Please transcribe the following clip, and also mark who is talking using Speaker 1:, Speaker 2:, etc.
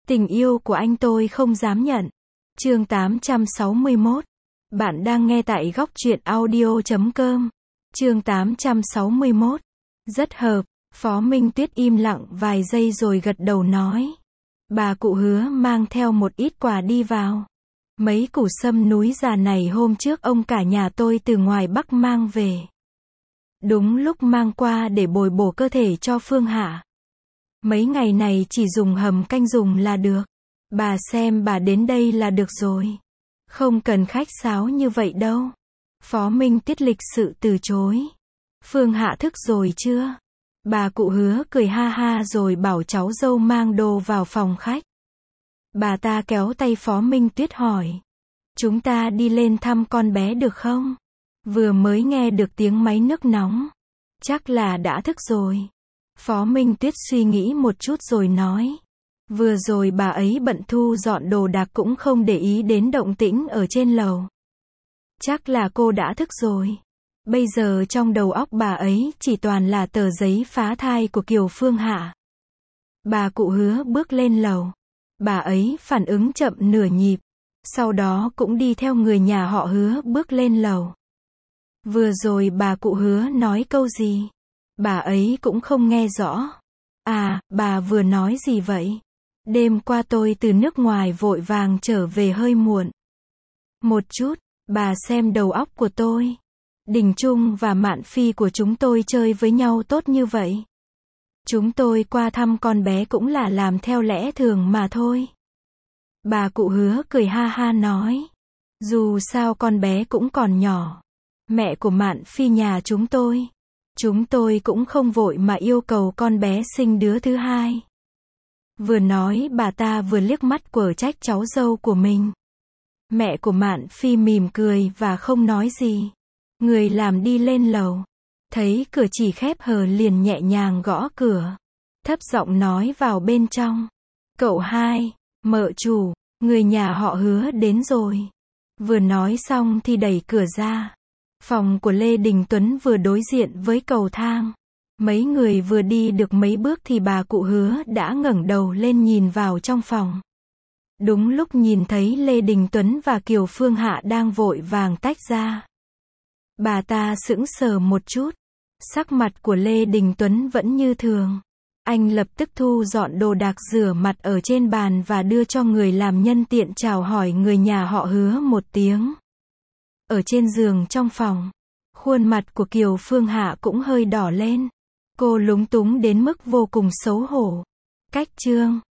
Speaker 1: Tình yêu của anh tôi không dám nhận. Chương 861. Bạn đang nghe tại góc truyện audio.com. Chương 861. Rất hợp. Phó Minh Tuyết im lặng vài giây rồi gật đầu nói. Bà cụ Hứa mang theo một ít quà đi vào. Mấy củ sâm núi già này hôm trước ông cả nhà tôi từ ngoài Bắc mang về. Đúng lúc mang qua để bồi bổ cơ thể cho Phương Hạ. Mấy ngày này chỉ dùng hầm canh dùng là được. Bà xem bà đến đây là được rồi. Không cần khách sáo như vậy đâu. Phó Minh Tuyết lịch sự từ chối. Phương Hạ thức rồi chưa? Bà cụ Hứa cười ha ha rồi bảo cháu dâu mang đồ vào phòng khách. Bà ta kéo tay Phó Minh Tuyết hỏi. Chúng ta đi lên thăm con bé được không? Vừa mới nghe được tiếng máy nước nóng. Chắc là đã thức rồi. Phó Minh Tuyết suy nghĩ một chút rồi nói. Vừa rồi bà ấy bận thu dọn đồ đạc cũng không để ý đến động tĩnh ở trên lầu. Chắc là cô đã thức rồi. Bây giờ trong đầu óc bà ấy chỉ toàn là tờ giấy phá thai của Kiều Phương Hạ. Bà cụ Hứa bước lên lầu. Bà ấy phản ứng chậm nửa nhịp. Sau đó cũng đi theo người nhà họ Hứa bước lên lầu. Vừa rồi bà cụ Hứa nói câu gì? Bà ấy cũng không nghe rõ. À, bà vừa nói gì vậy? Đêm qua tôi từ nước ngoài vội vàng trở về hơi muộn. Một chút, bà xem đầu óc của tôi. Đình Trung và Mạn Phi của chúng tôi chơi với nhau tốt như vậy. Chúng tôi qua thăm con bé cũng là làm theo lẽ thường mà thôi. Bà cụ Hứa cười ha ha nói. Dù sao con bé cũng còn nhỏ. Mẹ của Mạn Phi nhà chúng tôi cũng không vội mà yêu cầu con bé sinh đứa thứ hai. Vừa nói bà ta vừa liếc mắt quở trách cháu dâu của mình. Mẹ của Mạn Phi mỉm cười và không nói gì. Người làm đi lên lầu. Thấy cửa chỉ khép hờ liền nhẹ nhàng gõ cửa. Thấp giọng nói vào bên trong. Cậu hai, mợ chủ, người nhà họ Hứa đến rồi. Vừa nói xong thì đẩy cửa ra. Phòng của Lê Đình Tuấn vừa đối diện với cầu thang. Mấy người vừa đi được mấy bước thì bà cụ Hứa đã ngẩng đầu lên nhìn vào trong phòng. Đúng lúc nhìn thấy Lê Đình Tuấn và Kiều Phương Hạ đang vội vàng tách ra. Bà ta sững sờ một chút. Sắc mặt của Lê Đình Tuấn vẫn như thường. Anh lập tức thu dọn đồ đạc rửa mặt ở trên bàn và đưa cho người làm nhân tiện chào hỏi người nhà họ Hứa một tiếng. Ở trên giường trong phòng, khuôn mặt của Kiều Phương Hạ cũng hơi đỏ lên. Cô lúng túng đến mức vô cùng xấu hổ. Cách chương